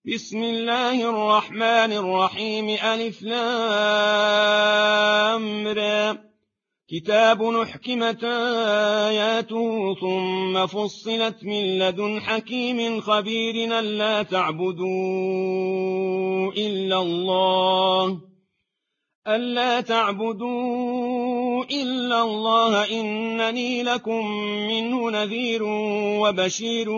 بسم الله الرحمن الرحيم ألف لام را كتاب أحكمت آياته ثم فصلت من لدن حكيم خبير ألا تعبدوا إلا الله إنني لكم منه نذير وبشير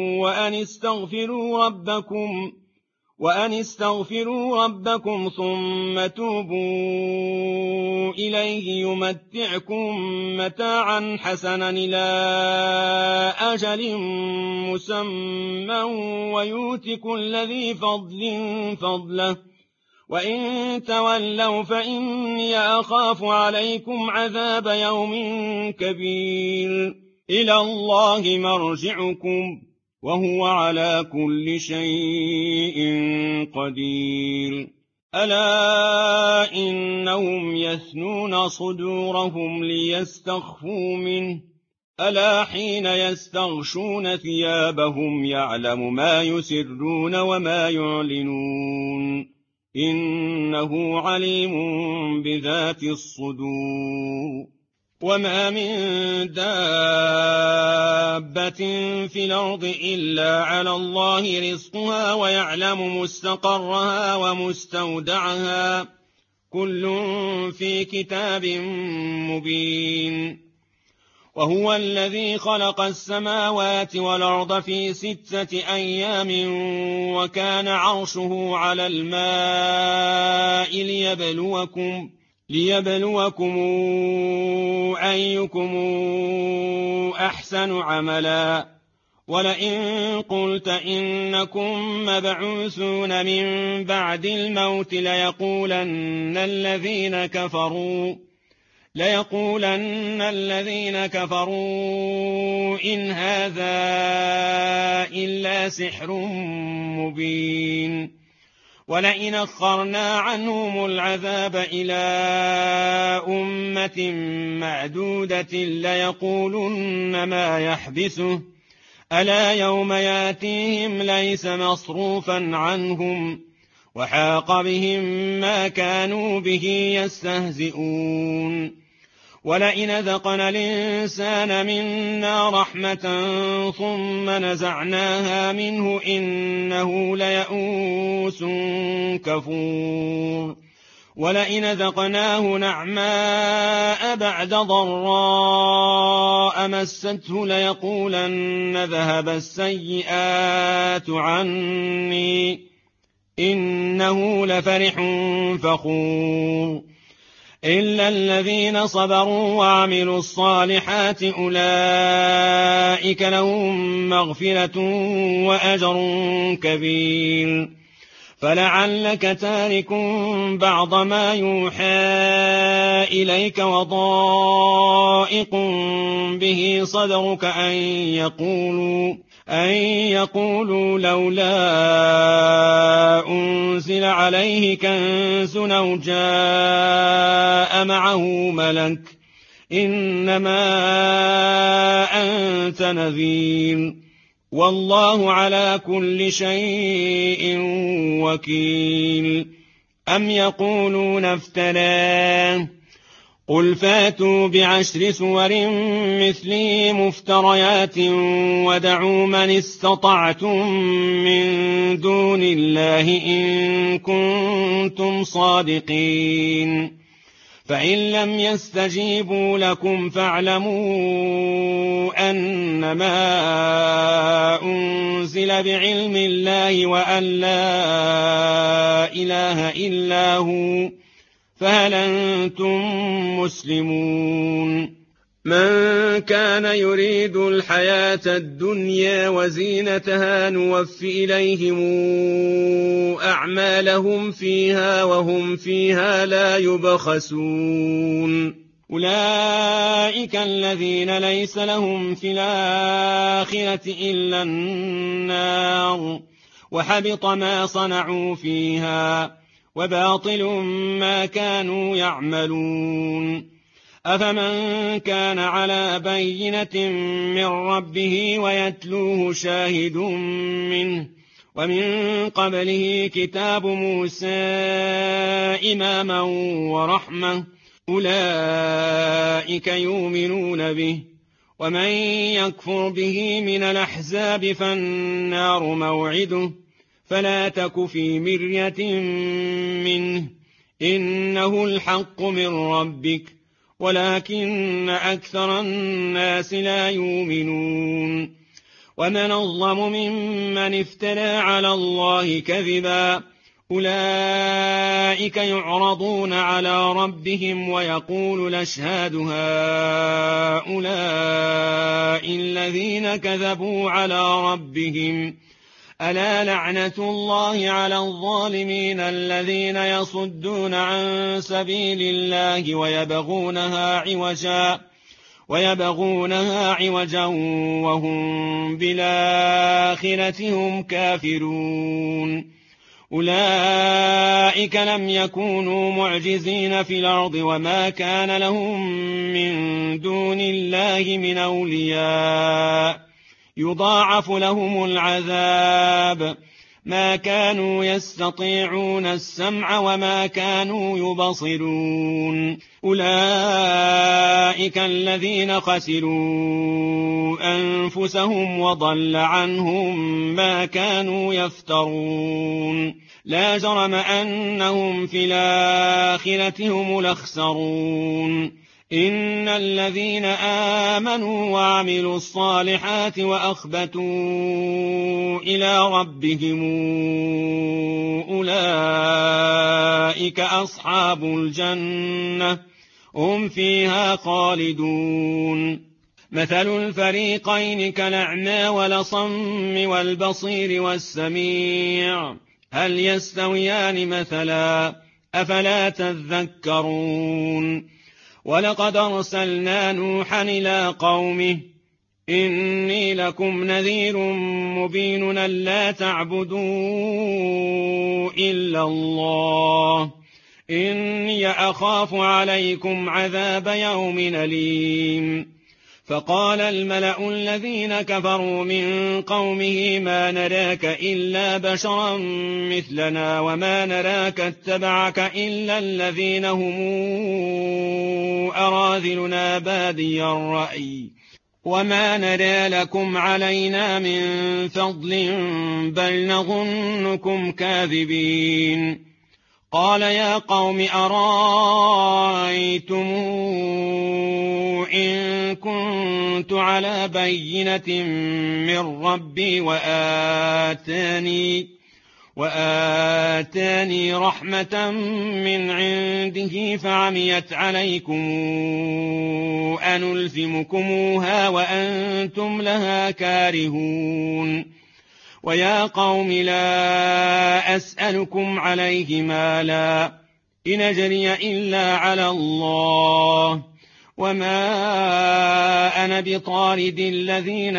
وأن استغفروا ربكم ثم توبوا إليه يمتعكم متاعا حسنا إلى أجل مسمى ويؤت كل ذي فضل فضله وإن تولوا فإني أخاف عليكم عذاب يوم كبير إلى الله مرجعكم وهو على كل شيء قدير ألا إنهم يثنون صدورهم ليستخفوا منه ألا حين يستغشون ثيابهم يعلم ما يسرون وما يعلنون إنه عليم بذات الصدور وما من دابة في الأرض إلا على الله رزقها ويعلم مستقرها ومستودعها كل في كتاب مبين وهو الذي خلق السماوات والأرض في 6 أيام وكان عرشه على الماء ليبلوكم أيكم أحسن عملا ولئن قلت إنكم مبعوثون من بعد الموت ليقولن الذين كفروا إن هذا إلا سحر مبين ولئن أخرنا عنهم العذاب إلى أمة معدودة ليقولن ما يحبسه ألا يوم ياتيهم ليس مصروفا عنهم وحاق بهم ما كانوا به يستهزئون ولئن ذقنا الإنسان منا رحمة ثم نزعناها منه إنه ليئوس كفور ولئن ذقناه نعماء بعد ضراء مسته ليقولن ذهب السيئات عني إنه لفرح فخور إلا الذين صبروا وعملوا الصالحات أولئك لهم مغفرة وأجر كبير فلعلك تارك بعض ما يوحى إليك وضائق به صدرك أن يقولوا لولا أنزل عليه كنز أو جاء معه ملك إنما أنت نذير والله على كل شيء وكيل أم يقولون افتراه قل فاتوا ب10 سور مثله مفتريات ودعوا من استطعتم من دون الله إن كنتم صادقين فإن لم يستجيبوا لكم فاعلموا أنما أنزل بعلم الله وأن لا إله إلا هو فهل أنتم مسلمون من كان يريد الحياة الدنيا وزينتها نوف إليهم أعمالهم فيها وهم فيها لا يبخسون أولئك الذين ليس لهم في الآخرة إلا النار وحبط ما صنعوا فيها وباطل ما كانوا يعملون أفمن كان على بينة من ربه ويتلوه شاهد منه ومن قبله كتاب موسى إماما ورحمة أولئك يؤمنون به ومن يكفر به من الأحزاب فالنار موعده فلا تك في مرية منه إنه الحق من ربك ولكن أكثر الناس لا يؤمنون ومن أظلم ممن افترى على الله كذبا أولئك يعرضون على ربهم ويقول الأشهاد هؤلاء الذين كذبوا على ربهم ألا لعنة الله على الظالمين الذين يصدون عن سبيل الله ويبغونها عوجا وهم بالآخرة هم كافرون أولئك لم يكونوا معجزين في الأرض وما كان لهم من دون الله من أولياء يضاعف لهم العذاب ما كانوا يستطيعون السمع وما كانوا يبصرون أولئك الذين خسروا أنفسهم وضل عنهم ما كانوا يفترون لا جرم أنهم في الآخرة هم الأخسرون إن الذين آمنوا وعملوا الصالحات وأخبتوا إلى ربهم أولئك أصحاب الجنة هم فيها خالدون مثل الفريقين كالأعمى والأصم والبصير والسميع هل يستويان مثلا أفلا تذكرون ولقد أرسلنا نوحا إلى قومه إني لكم نذير مبين ألا تعبدوا إلا الله إني أخاف عليكم عذاب يوم أليم فقال الملأ الذين كفروا من قومه ما نراك إلا بشرا مثلنا وما نراك اتبعك إلا الذين هم أراذلنا بادي الرأي وما نرى لكم علينا من فضل بل نظنكم كاذبين قال يا قوم أرأيتم إن كنت على بينة من ربي وآتاني رحمة من عنده فعميت عليكم أنلزمكموها وأنتم لها كارهون ويا قوم لا أسألكم عليه مالا إن أجري إلا على الله وما أنا بطارد الذين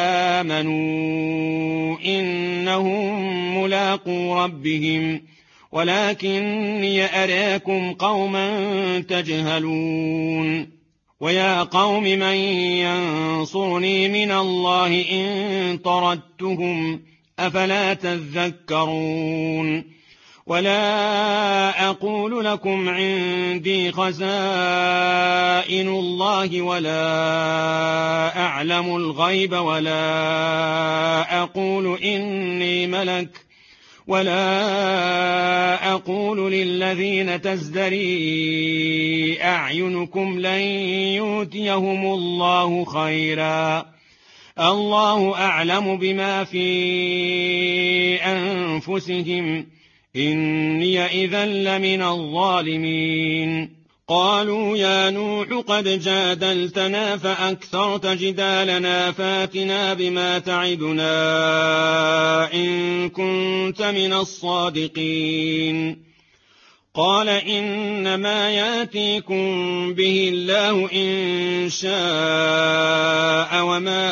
آمنوا إنهم ملاقو ربهم ولكني أراكم قوما تجهلون ويا قوم من ينصرني من الله إن طردتهم أفلا تذكرون ولا أقول لكم عندي خزائن الله ولا أعلم الغيب ولا أقول إني ملك ولا أقول للذين تزدري أعينكم لن يؤتيهم الله خيرا الله أعلم بما في أنفسهم إني إذا لمن الظالمين قالوا يا نوح قد جادلتنا فأكثرت جدالنا فاتنا بما تعدنا إن كنت من الصادقين قال إنما ياتيكم به الله إن شاء وما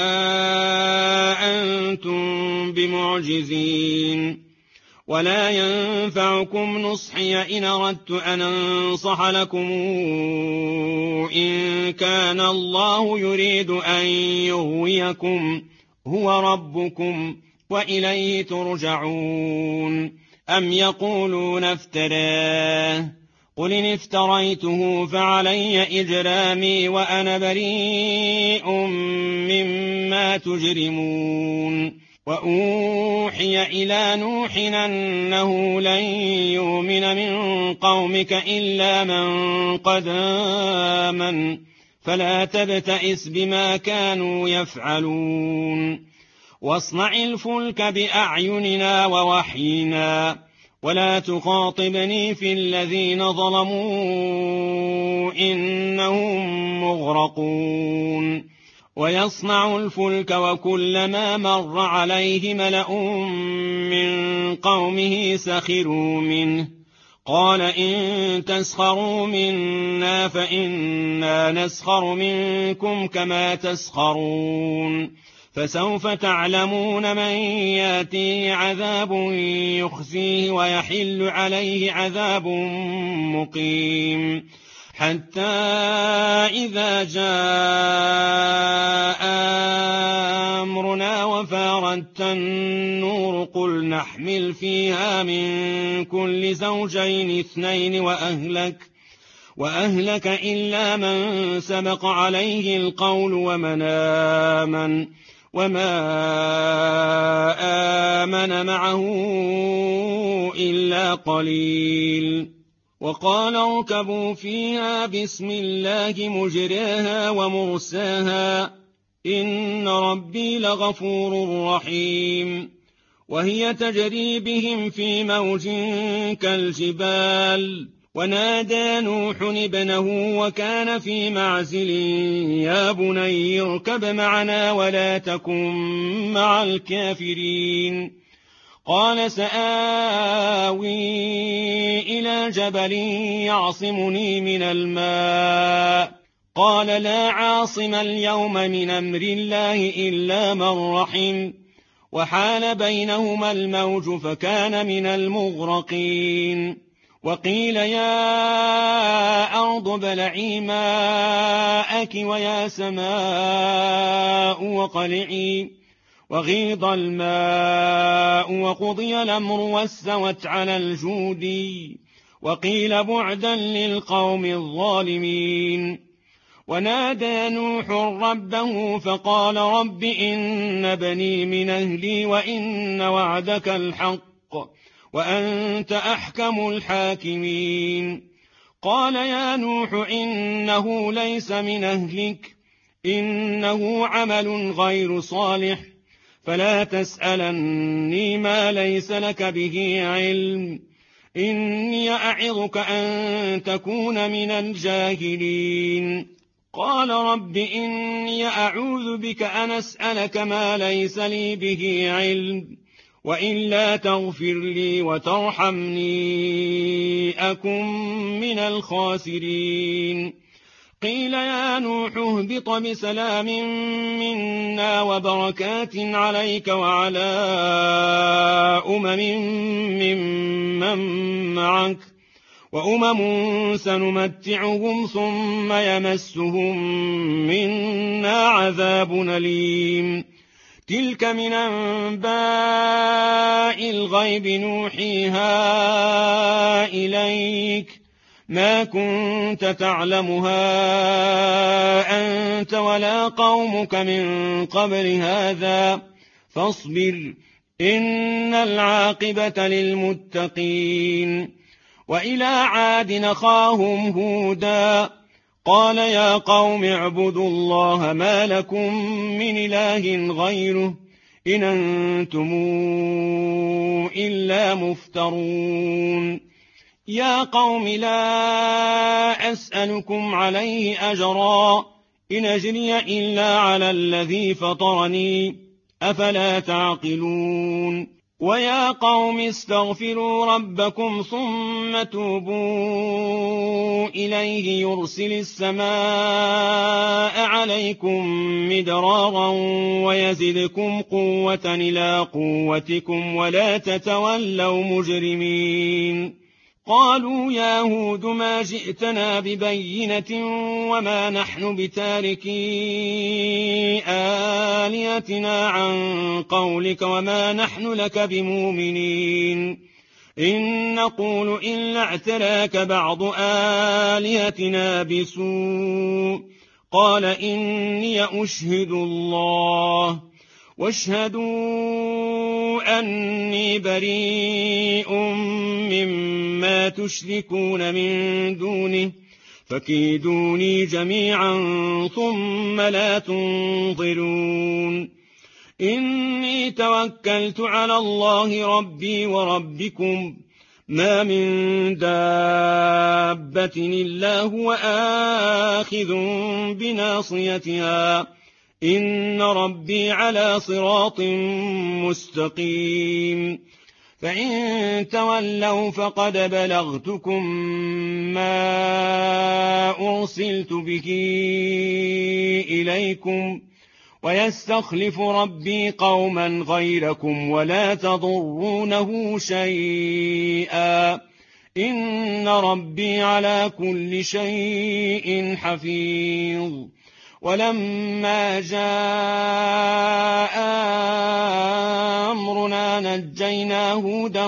أنتم بمعجزين ولا ينفعكم نصحي إن أردت أن أنصح لكم إن كان الله يريد أن يغويكم هو ربكم وإليه ترجعون. أم يقولون افتراه قل إن افتريته فعلي إجرامي وأنا بريء مما تجرمون. وأوحي إلى نوح أنه لن يؤمن من قومك إلا من قد آمن فلا تبتئس بما كانوا يفعلون. واصنع الفلك بأعيننا ووحينا ولا تخاطبني في الذين ظلموا إنهم مغرقون. ويصنع الفلك وكلما مر عليه ملأ من قومه سخروا منه قال إن تسخروا منا فإنا نسخر منكم كما تسخرون. فسوف تعلمون من ياتيه عذاب يخزيه ويحل عليه عذاب مقيم. حتى إذا جاء أمرنا وفارت النور قل نحمل فيها من كل زوجين اثنين وأهلك إلا من سبق عليه القول ومن آمن وما آمن معه إلا قليل. وقال اركبوا فيها بسم الله مجريها ومرساها إن ربي لغفور رحيم. وهي تجري بهم في موج كالجبال ونادى نوح ابنه وكان في معزل يا بني اركب معنا ولا تكن مع الكافرين. قال سآوي إلى جبل يعصمني من الماء قال لا عاصم اليوم من أمر الله إلا من رحم وحال بينهما الموج فكان من المغرقين. وقيل يا أرض ابلعي ماءك ويا سماء وقلعي وغيض الماء وقضي الأمر واستوت على الجودي وقيل بعدا للقوم الظالمين. ونادى نوح ربه فقال رب إن بني من أهلي وإن وعدك الحق وأنت أحكم الحاكمين. قال يا نوح إنه ليس من أهلك إنه عمل غير صالح فلا تسألني ما ليس لك به علم إني أعظك أن تكون من الجاهلين. قال رب إني أعوذ بك أن أسألك ما ليس لي به علم وإلا تغفر لي وترحمني أكن من الخاسرين. قيل يا نوح اهبط بسلام منا وبركات عليك وعلى ممن معك وأمم سنمتعهم ثم يمسهم منا عذاب أليم. تلك من أنباء الغيب نوحيها إليك ما كنت تعلمها أنت ولا قومك من قبل هذا فاصبر إن العاقبة للمتقين. وإلى عاد أخاهم هودا قال يا قوم اعبدوا الله ما لكم من إله غيره إن أنتم إلا مفترون. يا قوم لا أسألكم عليه أجرا إن أجري إلا على الذي فطرني أفلا تعقلون. ويا قوم استغفروا ربكم ثم توبوا إليه يرسل السماء عليكم مدرارا ويزدكم قوة إلى قوتكم ولا تتولوا مجرمين. قالوا يا هود ما جئتنا ببينة وما نحن بتاركي آلهتنا عن قولك وما نحن لك بمؤمنين إن نقول إلا اعتراك بعض آلهتنا بسوء قال إني أشهد الله واشهدوا أني بريء مما تشركون من دونه فكيدوني جميعا ثم لا تنظرون إني توكلت على الله ربي وربكم ما من دابة إلا هو آخذ بناصيتها إن ربي على صراط مستقيم فإن تولوا فقد بلغتكم ما أرسلت به إليكم ويستخلف ربي قوما غيركم ولا تضرونه شيئا إن ربي على كل شيء حفيظ ولما جاء أمرنا نجينا هودا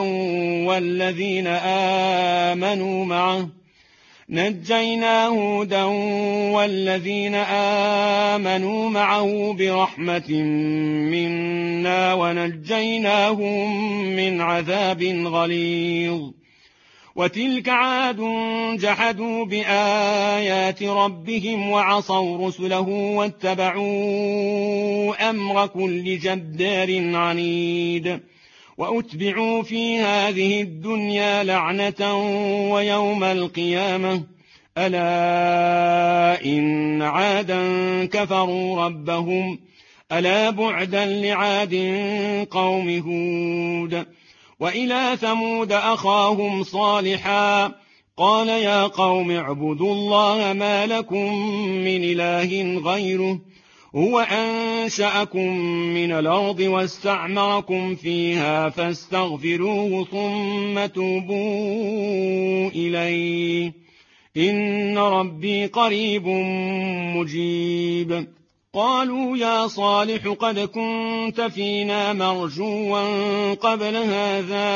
والذين آمنوا معه برحمة منا ونجيناهم من عذاب غليظ وتلك عاد جحدوا بآيات ربهم وعصوا رسله واتبعوا أمر كل جبار عنيد وأتبعوا في هذه الدنيا لعنة ويوم القيامة ألا إن عادا كفروا ربهم ألا بعدا لعاد قوم هود وإلى ثمود أخاهم صالحا قال يا قوم اعبدوا الله ما لكم من إله غيره هو أنشأكم من الأرض واستعمركم فيها فاستغفروه ثم توبوا إليه إن ربي قريب مجيب قالوا يا صالح قد كنت فينا مرجوا قبل هذا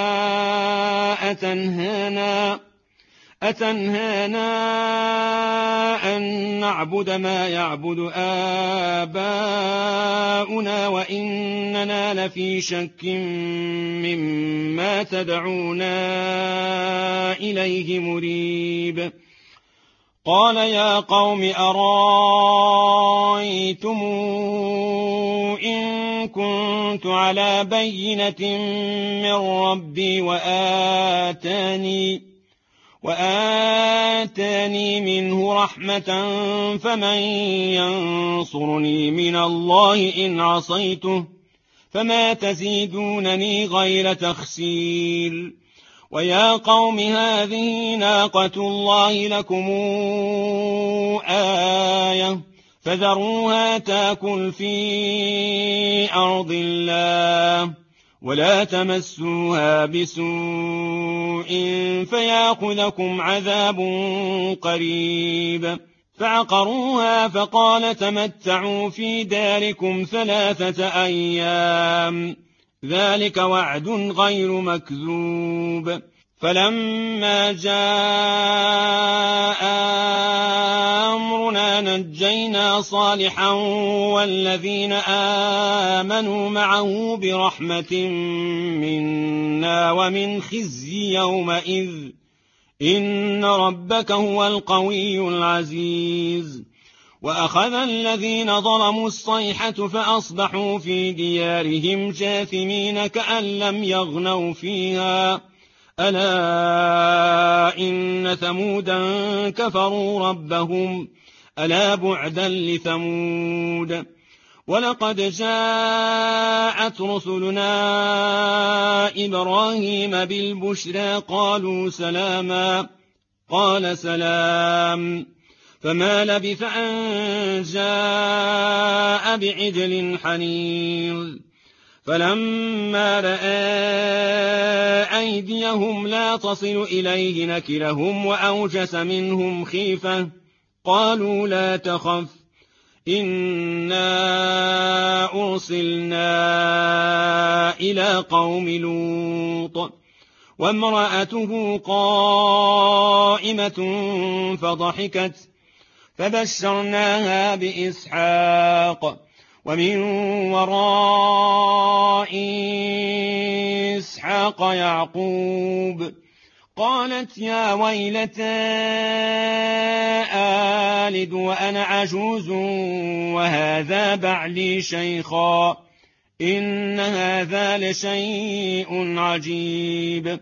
أتنهانا أن نعبد ما يعبد آباؤنا وإننا لفي شك مما تدعونا إليه مريب قال يا قوم أرأيتم إن كنت على بينة من ربي وآتاني منه رحمة فمن ينصرني من الله إن عصيته فما تزيدونني غير تخسير ويا قوم هذه ناقة الله لكم آية فذروها تاكل في أرض الله ولا تمسوها بسوء فيأخذكم عذاب قريب فعقروها فقال تمتعوا في داركم 3 أيام ذلك وعد غير مكذوب فلما جاء أمرنا نجينا صالحا والذين آمنوا معه برحمة منا ومن خزي يومئذ إن ربك هو القوي العزيز وأخذ الذين ظلموا الصيحة فأصبحوا في ديارهم جاثمين كأن لم يغنوا فيها ألا إن ثمودا كفروا ربهم ألا بعدا لثمود ولقد جاءت رسلنا إبراهيم بالبشرى قالوا سلاما قال سلام فما لبث أن جاء بعجل حنيظ فلما رأى أيديهم لا تصل إليه نكرهم وأوجس منهم خيفة قالوا لا تخف إنا أرسلنا إلى قوم لوط وامرأته قائمة فضحكت فبشرناها بإسحاق ومن وراء إسحاق يعقوب قالت يا ويلتى آلد وأنا عجوز وهذا بعلي شيخا إن هذا لشيء عجيب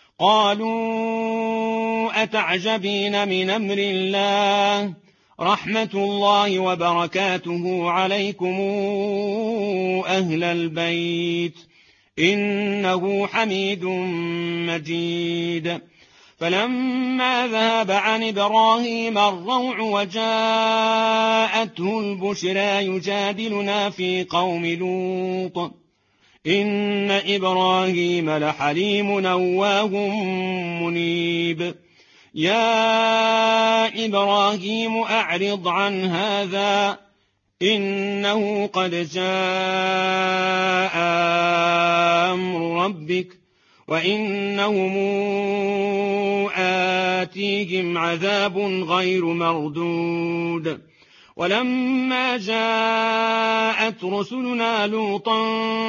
قالوا أتعجبين من أمر الله رحمة الله وبركاته عليكم أهل البيت إنه حميد مجيد فلما ذهب عن إبراهيم الروع وجاءته البشرى يجادلنا في قوم لوط إن إبراهيم لحليم أواه منيب يا إبراهيم أعرض عن هذا إنه قد جاء أمر ربك وإنهم آتيهم عذاب غير مردود ولما جاءت رسلنا لوطا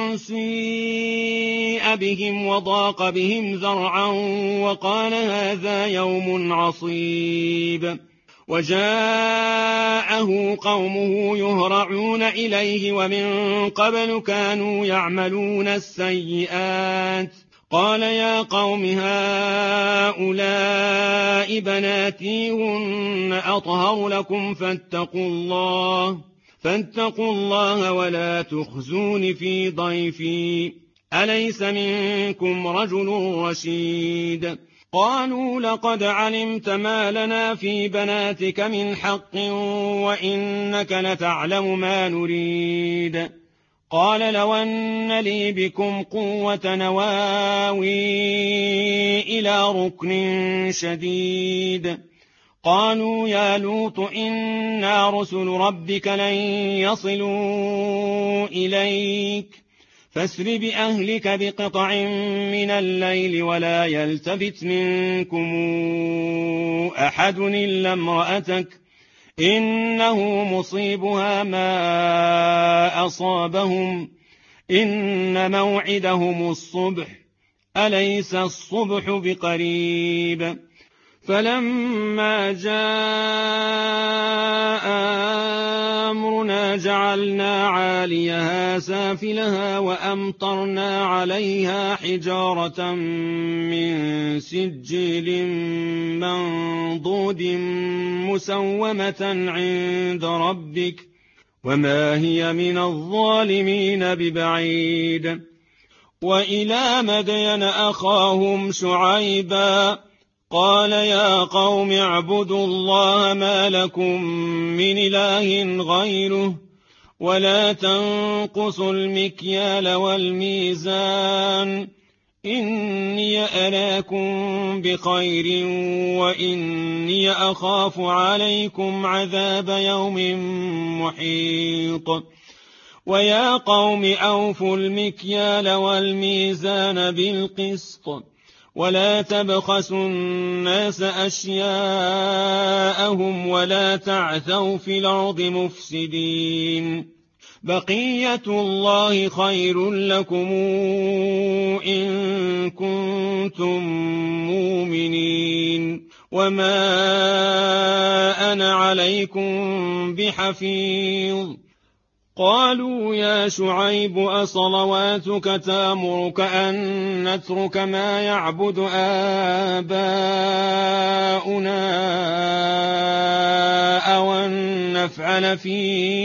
سيء بهم وضاق بهم ذرعا وقال هذا يوم عصيب وجاءه قومه يهرعون إليه ومن قبل كانوا يعملون السيئات قال يا قوم هؤلاء بناتي هن أطهر لكم فاتقوا الله ولا تخزون في ضيفي أليس منكم رجل رشيد قالوا لقد علمت ما لنا في بناتك من حق وإنك لتعلم ما نريد قال لو أن لي بكم قوة نواوي إلى ركن شديد قالوا يا لوط إنا رسل ربك لن يصلوا إليك فاسر بأهلك بقطع من الليل ولا يلتفت منكم أحد إلا امرأتك إنه مصيبها ما أصابهم إن موعدهم الصبح أليس الصبح بقريب فلما جاء أمرنا جعلنا عاليها سافلها وأمطرنا عليها حجارة من سجيل منضود مسومة عند ربك وما هي من الظالمين ببعيد وإلى مدين أخاهم شعيبا قال يا قوم اعبدوا الله ما لكم من إله غيره ولا تنقصوا المكيال والميزان إني أراكم بخير وإني أخاف عليكم عذاب يوم محيط ويا قوم أوفوا المكيال والميزان بالقسط ولا تبخسوا الناس أشياءهم ولا تعثوا في الأرض مفسدين بقية الله خير لكم إن كنتم مؤمنين وما أنا عليكم بحفيظ قالوا يا شعيب أصلواتك تأمرك أن نترك ما يعبد آباؤنا أو أن نفعل في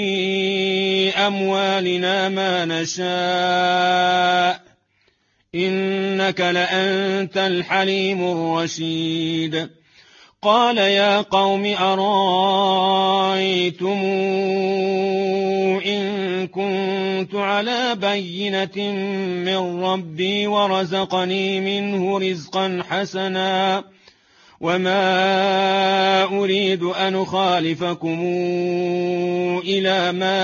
أموالنا ما نشاء إنك لأنت الحليم الرشيد قال يا قوم أرأيتم إن كنت على بينة من ربي ورزقني منه رزقا حسنا وما أريد أن أخالفكم إلى ما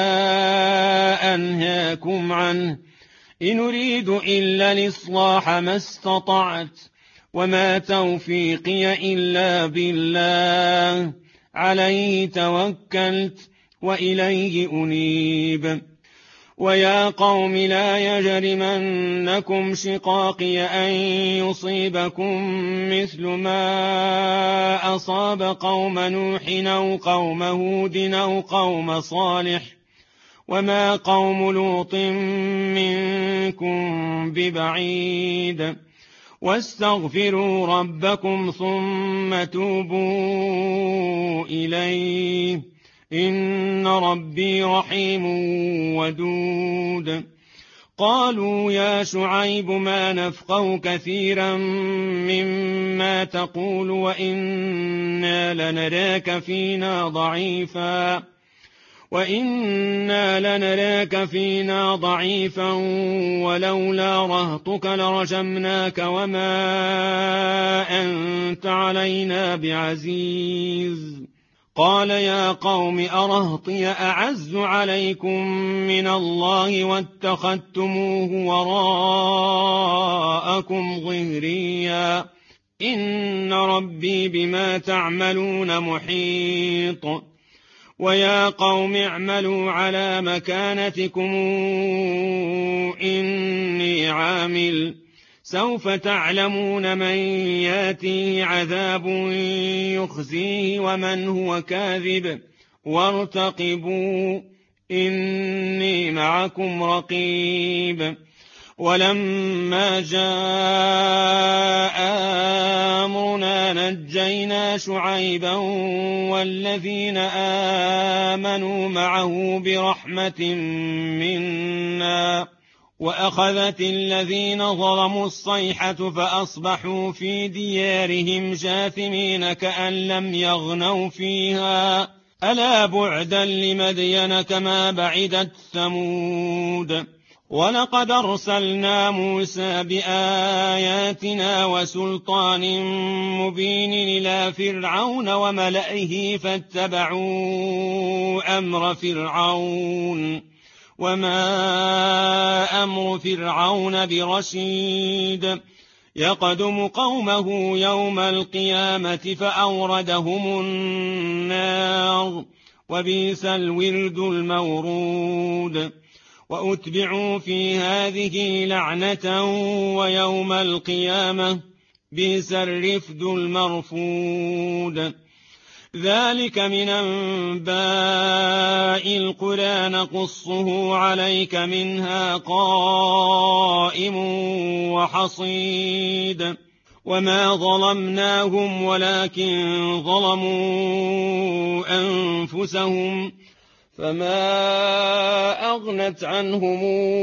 أنهاكم عنه إن أريد إلا الإصلاح ما استطعت وما توفيقي إلا بالله عليه توكلت وإليه أنيب ويا قوم لا يجرمنكم شقاقي أن يصيبكم مثل ما أصاب قوم نوح أو قوم هود أو قوم صالح وما قوم لوط منكم ببعيد واستغفروا ربكم ثم توبوا إليه إن ربي رحيم ودود قالوا يا شعيب ما نفقه كثيرا مما تقول وإنا لنراك فينا ضعيفا ولولا رهطك لرجمناك وما أنت علينا بعزيز قال يا قوم أرهطي أعز عليكم من الله واتخذتموه وراءكم ظهريا إن ربي بما تعملون محيط ويا قوم اعملوا على مكانتكم إني عامل سوف تعلمون من ياتيه عذاب يخزيه ومن هو كاذب وارتقبوا إني معكم رقيب ولما جاء أمرنا نجينا شعيبا والذين آمنوا معه برحمة منا وأخذت الذين ظلموا الصيحة فأصبحوا في ديارهم جاثمين كأن لم يغنوا فيها ألا بعدا لمدين كما بعدت ثمود ولقد أرسلنا موسى بآياتنا وسلطان مبين إلى فرعون وملئه فاتبعوا أمر فرعون وما أمر فرعون برشيد يقدم قومه يوم القيامة فأوردهم النار وبئس الورد المورود وأتبعوا في هذه لعنة ويوم القيامة بئس الرفد المرفود ذلك من أنباء القرى نقصه عليك منها قائم وحصيد وما ظلمناهم ولكن ظلموا أنفسهم فما أغنت عنهم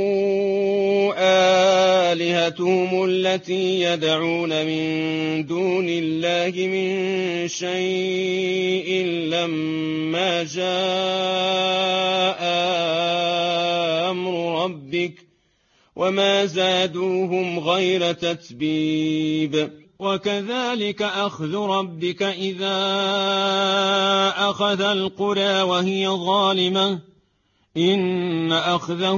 آلهتهم التي يدعون من دون الله من شيء لما جاء أمر ربك وما زادوهم غير تتبيب وكذلك أخذ ربك إذا أخذ القرى وهي ظالمة إن أخذه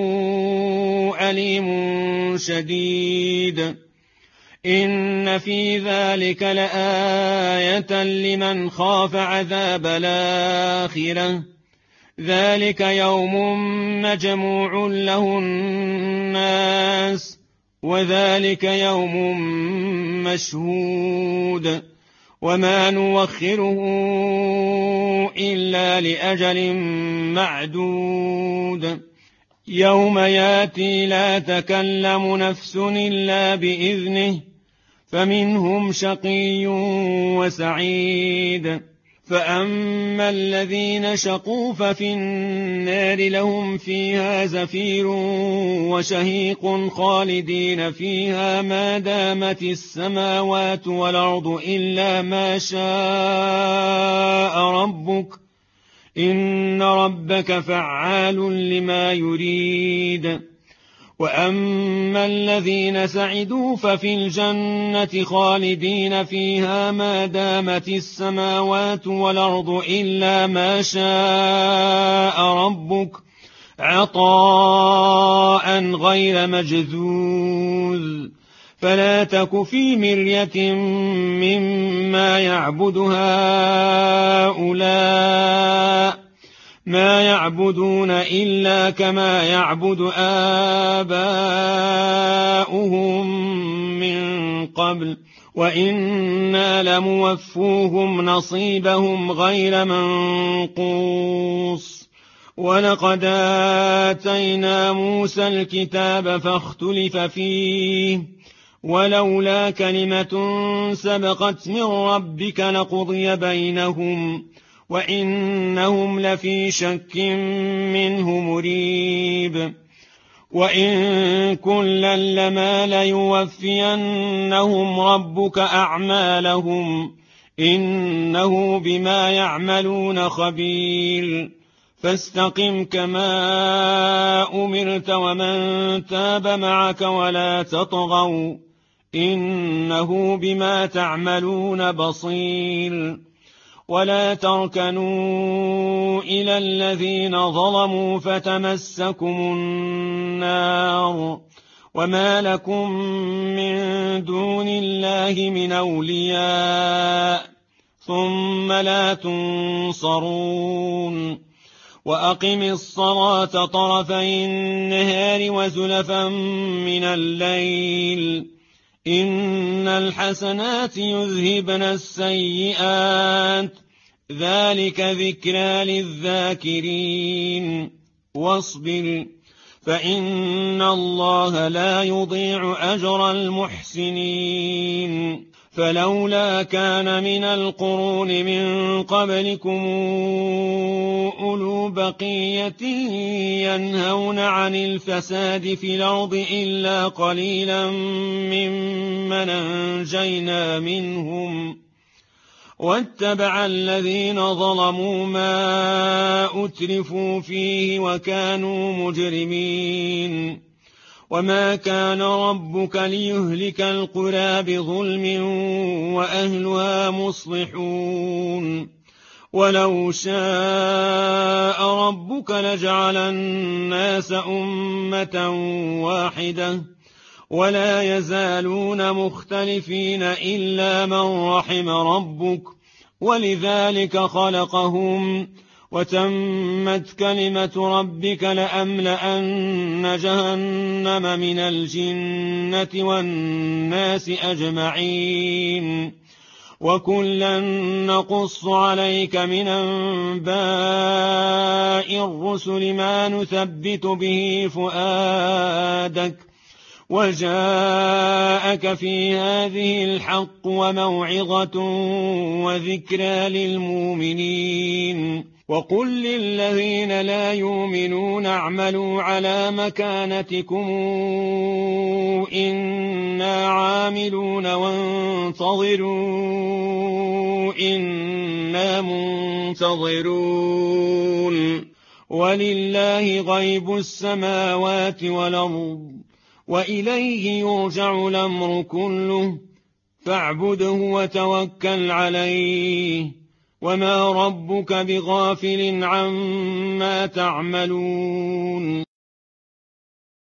أليم شديد إن في ذلك لآية لمن خاف عذاب الآخرة ذلك يوم مجموع له الناس وذلك يوم مشهود وما نوخره إلا لأجل معدود يوم ياتي لا تكلم نفس إلا بإذنه فمنهم شقي وسعيد فأما الذين شقوا ففي النار لهم فيها زفير وشهيق خالدين فيها ما دامت السماوات والأرض إلا ما شاء ربك إن ربك فعال لما يريد. وأما الذين سعدوا ففي الجنة خالدين فيها ما دامت السماوات والأرض إلا ما شاء ربك عطاء غير مجذوذ. فلا تك في مرية مما يعبد هؤلاء ما يعبدون إلا كما يعبد آباؤهم من قبل وإنا لموفوهم نصيبهم غير منقوص. ولقد آتينا موسى الكتاب فاختلف فيه ولولا كلمة سبقت من ربك لقضي بينهم وإنهم لفي شك منه مريب. وإن كلا لما ليوفينهم ربك أعمالهم إنه بما يعملون خبير. فاستقم كما أمرت ومن تاب معك ولا تطغوا إنه بما تعملون بصير. ولا تركنوا إلى الذين ظلموا فتمسكم النار وما لكم من دون الله من أولياء ثم لا تنصرون. وأقم الصلاة طرفي النهار وزلفا من الليل إن الحسنات يذهبن السيئات ذلك ذكرى للذاكرين. واصبر فإن الله لا يضيع أجر المحسنين. فلولا كان من القرون من قبلكم أولو بقية ينهون عن الفساد في الأرض إلا قليلا ممن أنجينا منهم واتبع الذين ظلموا ما أترفوا فيه وكانوا مجرمين. وما كان ربك ليهلك القرى بظلم وأهلها مصلحون. ولو شاء ربك لجعل الناس أمة واحدة ولا يزالون مختلفين إلا من رحم ربك ولذلك خلقهم وتمت كلمة ربك لأملأن جهنم من الجنة والناس أجمعين. وكلا نقص عليك من أنباء الرسل ما نثبت به فؤادك وجاءك في هذه الحق وموعظة وذكرى للمؤمنين. وقل للذين لا يؤمنون اعملوا على مكانتكم إنا عاملون وانتظروا إنا منتظرون. ولله غيب السماوات والأرض وإليه يرجع الأمر كله فاعبده وتوكل عليه وما ربك بغافل عما تعملون.